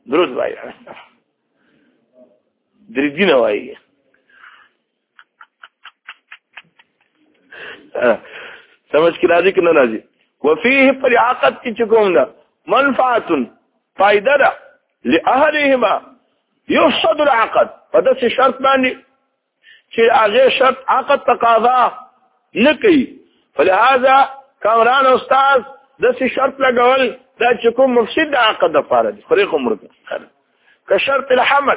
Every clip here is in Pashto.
درود وایي درېدینه وایي سمجھ کی راضی کہ نہ راضی وفيه پر عقد کی چکوم دا منفعت فائدہ دا لأهلهما يفسد العقد فدس شرط باندې چې هغه شرط عقد تقاضا نکي فلهذا کامران استاد دس شرط لګول دا چې کوم مفسد عقد لپاره دي فريق عمر كشرط الحمل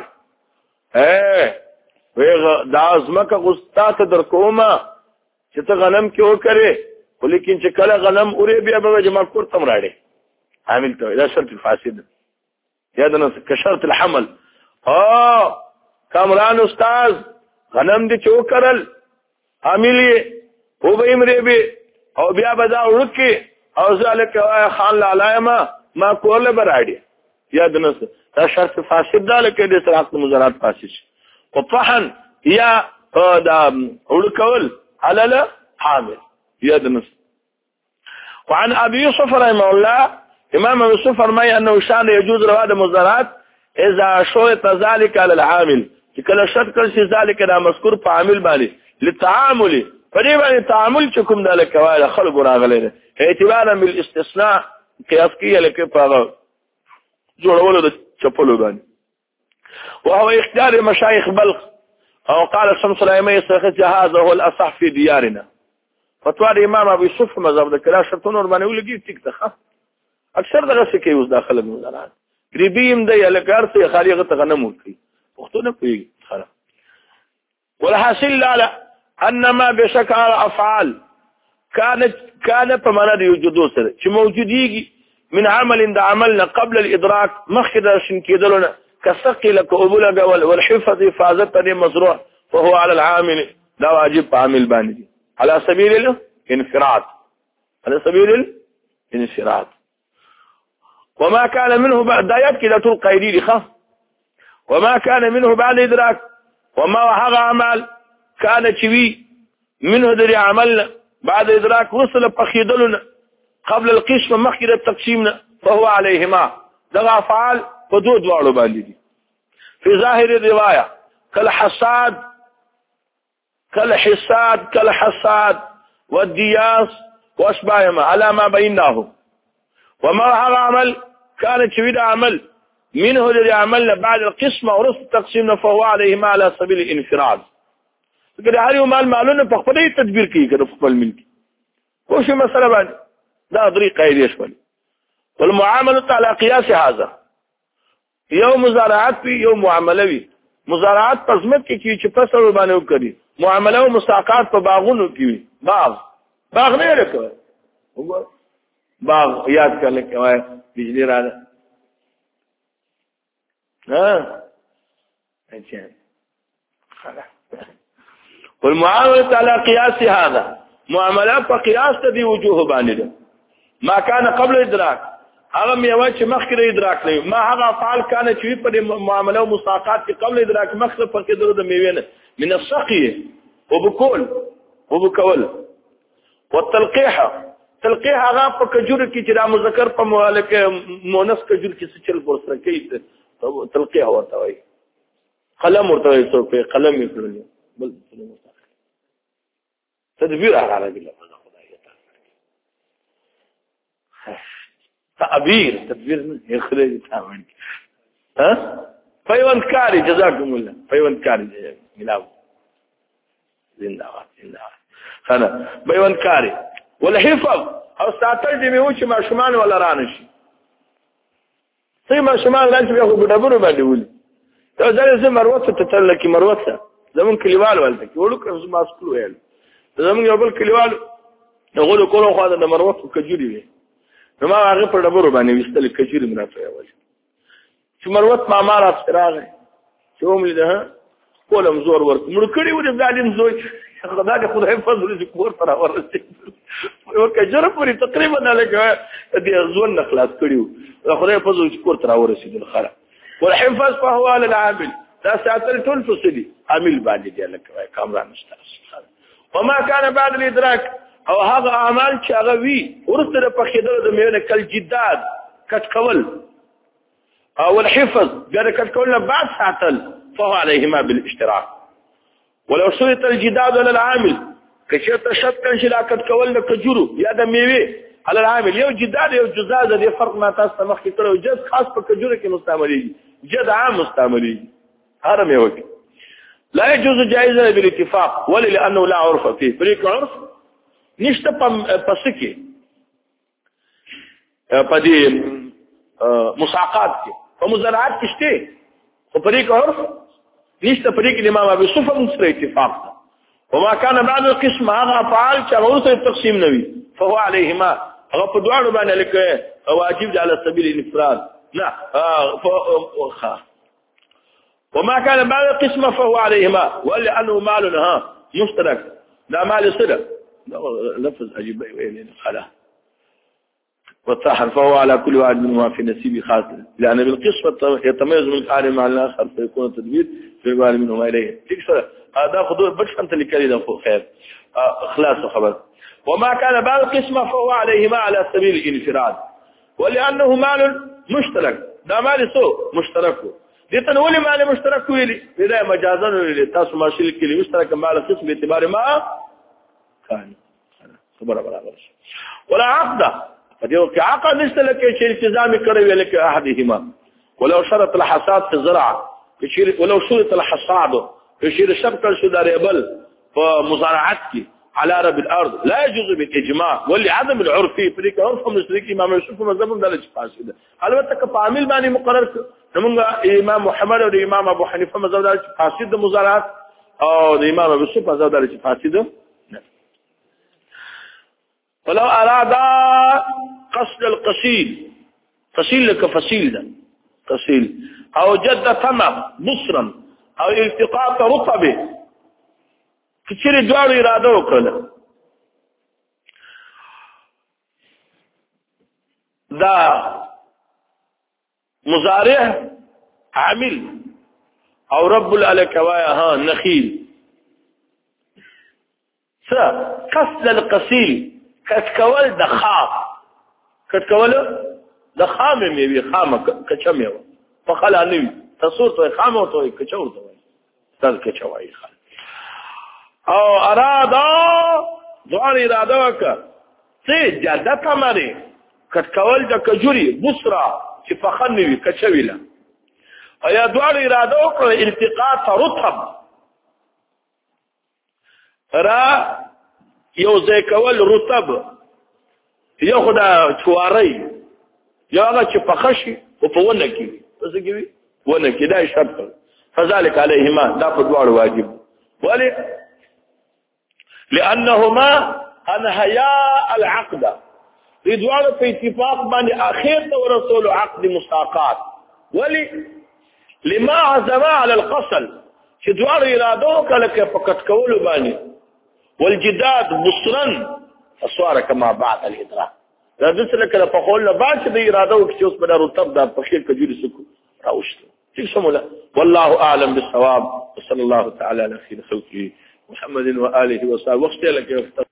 ویغه دا ازمکه غستات در کومه چې ته غنم کې وکړې ولیکن چې کله غنم اوري بیا به جمع کورتم راړي عامل ته دا شرط فاسد یادنه كشرط الحمل کامران استاد غنم دي چوکرل عاملی او به امره به او بیا بدا ورکی او ذالک خان لعلایما ما کوله براړي یادنه دا شرط فاسد ده لکه د صراط مزارات فاسد وطحن یا دا ورکول على حامل يدنس وعن ابي يوسف رحمه الله امام ابي يوسف فرمى انه شان يجوز رواد المزارات اذا شرط ذلك على العامل كلا شرط كل شيء ذلك ده مذكور في عامل بالي للتعامل فريبا التعامل چكم ذلك والا خلق راغله اعتبارا بالاستثناء قياس کیه لکه په جوړولو د چپلو باندې وهو اختيار مشايخ بلخ او قال الشمس الائمه يستخدم هذا هو الاصح في ديارنا فتوا امام ابو يوسف مذهب د کلا شرطون ور باندې ولګي ټیک ده اکثر دغه څه کوي اوس داخله مزارات قریبیم دی الکار څه خالق ته غنم ورکي وختونه کوي خلاص والحاصل على ان ما بشكل افعال كانت فمن يوجد سره چې موجوديږي من عمل عند عملنا قبل الادراك مخد شن کېدلونه كثقل كأبلغ والحفظ حفاظت مزروع فهو على العامل لا واجب عامل باندې على سبيل الانفراد على سبيل الانفراد وما كان منه بعد دايات كده طول قيدي خف وما كان منه بعد ادراك وما وحق عمل كان چوي منه دري عملنا بعد ادراك وصل بخيدلنا قبل القسم مخكد التقسيمنا فهو عليهما دغه افعال حدود واړو باندې دي في ظاهر الروايه كالحصاد كالحصاد والدياس واشباههما على ما بيناه وما هذا عمل كان شويد عمل منه الذي عملنا بعد القسمه ورث التقسيم فهو عليهما على سبيل الانفراد كده هر یو مالونه په خپل تدبیر کوي کړه خپل ملک کوم مسله باندې دا طریقه یې شول والمعامله على قياس هذا یو مزارعات وی یو معامله وی مزارعات پزمت کې چې فصل باندې وکړي معامله او مساقات په باغونو کې وی باغ نه لري باغ یاد کړل کوي بجلی راځه اچھا خلاص والمعامله على قياس هذا معاملات په قياس دي وجوه باندې ما كان قبل ادراك هغه میوه چې مخکې ادراک نه ما هغه افعال کانه چې په معامله او مساقات کې قبل ادراک مخکې په کې درو د میوه نه من السقي وبكول والتلقيح هغه په کجور کې چې د مذکر په مؤلکه مؤنث کجور کې څه چل پرسره کوي تلقيح ورته وایي قلم ورته وایي څو په قلم یې کړل بل تدبیر عربي له تعبير تدبير يخرج تعمل ها فيوان كاري جزاكم الله فيوان كاري ملاو زنده‌باد خنا فيوان كاري والحفظ او ساتل دي میوچ ما شمال ولا رانشي سي ما شمال رانش بياخو بدبرو باندې ولي دا ځل مروته تتلکی مروته زمون کلیوال ولته وړو که ماسکلو ویل زمون یو بل کلیوال غوړو کولو خو د مروته کجوري وي نو ما هغه په ډبرو باندې وستل کچيري مرافه اول چې مروت ما مارا راغی چې هم لیده کولم زور ورک مړ کړي و دې ځالین زوی خدای دې خدای فضل دې کور پر ورسې یو کجره پوری تقریبا نه لګا دې ځون نه خلاص کړیو خدای فضل دې کور تر ورسې دل خره والحفظ فهو على العامل دا ساتل ټول فصلي عامل باندې دی لکه کامران مستاس وما كان بعد الادراك او هغه اعمال چې هغه وی ورسره په خیدل د میونه کل جداد کټ کول او الحفظ قد كلنا بعد ساعتل فهو عليهما بالاشتراك. ولو شرط الجداد على العامل كشرط شرط كان شلا قد كولنا كجرو يا د میوه على العامل یو جداد یو جزاز دي فرق ما تاسو مخ کې کړو جز خاص په کجورو کې مستعملي جد عام مستعملي هر میوه لا يجوز جائزه بالاتفاق ولا لانه لا عرف فيه فريق عرف نشته پسکه په دې مساقات کې په مزارعات کې شته خو فريق عرف نشته فريق الامام ابي يوسف مصر اتفاق وما كان بعد القسم هذا افعال كغوث التقسيم نبي فهو عليهما هغه په دواړو باندې لیکه واجب على سبيل الانفراد لا وما كان بعد القسم فهو عليهما ولانه مال مشترك لا مال صله لفظ عجيب وين خلا والطاحن فهو على كل واحد منهما في نصيب خاص لان بالقسمه يتميز من العالم مع الاخر فيكون التدبير في الوالد منهما اليه تكسر هذا خذوا بش انت اللي كلي خير اخلاص خبر. وما كان بعد القسمه فهو عليهما على سبيل الانفراد ولانه مال مشترك دا مال سو مشترك دي تنولي مال مشترك ويلي اذا مجازا ويلي تاسو ماشي كلي مشترك مال القسم باعتبار ما كان خبر برابر ولا عقد فديو كعقد نستلك شيء التزامي كروي لك احدهما ولو شرط الحصاد في الزراعه ولو شرط الحصاد يشير الشبكه السوداريبل ومزارعتك على رب الارض لا يجوز بالاجماع واللي عدم العرفي فريق عرفهم مشركي امام يوسف مذهبهم درجه فاسده البته كفامل باندې مقرر موږ امام محمد او امام ابو حنیفه مذهب درجه فاسده مزارعت او امام ابو يوسف مذهب درجه فاسده. ولو اراد قصد القصيد قصيل لك فصيل ده قصيل او جد ثمر بصرا او التقاط رطبه کچری دوار اراده وکړه دا مزارع عامل او رب الالكوايا نخيل قصد القصيل کټکول د خام کټکول د خام میوي خامه کچمه په خلا نوي تصور ته خامه ته کچو ته تل کچوي او اراده ځوان اراده وکړه چې جاده تمري کټکول د کجوري بصرا چې فخن نوي کچويله ایا دوار اراده وکړه التقاط رطب را یو ځای کول رطب یو خدا چواري یو هغه چې پخشي او په ونه کې څه کوي ونه کې دا شرط فذلك عليهما دا په دوار واجب ولي لانهما انهيا العقد دوار په اتفاق باندې اخر ته ورسول عقد مساقات ولي لما عزم على القصل چې دوار اراده کله کې فقط کول باندې والجداد بصرا فصار كما بعد الادراك دا د څه لکه په خول نه بعد چې د اراده او چې اوس په رتب دا په خیر کجوري سکو راوښته ٹھیک شموله والله اعلم بالصواب وصلى الله تعالى على خير خلقه محمد واله وصحبه وقت لك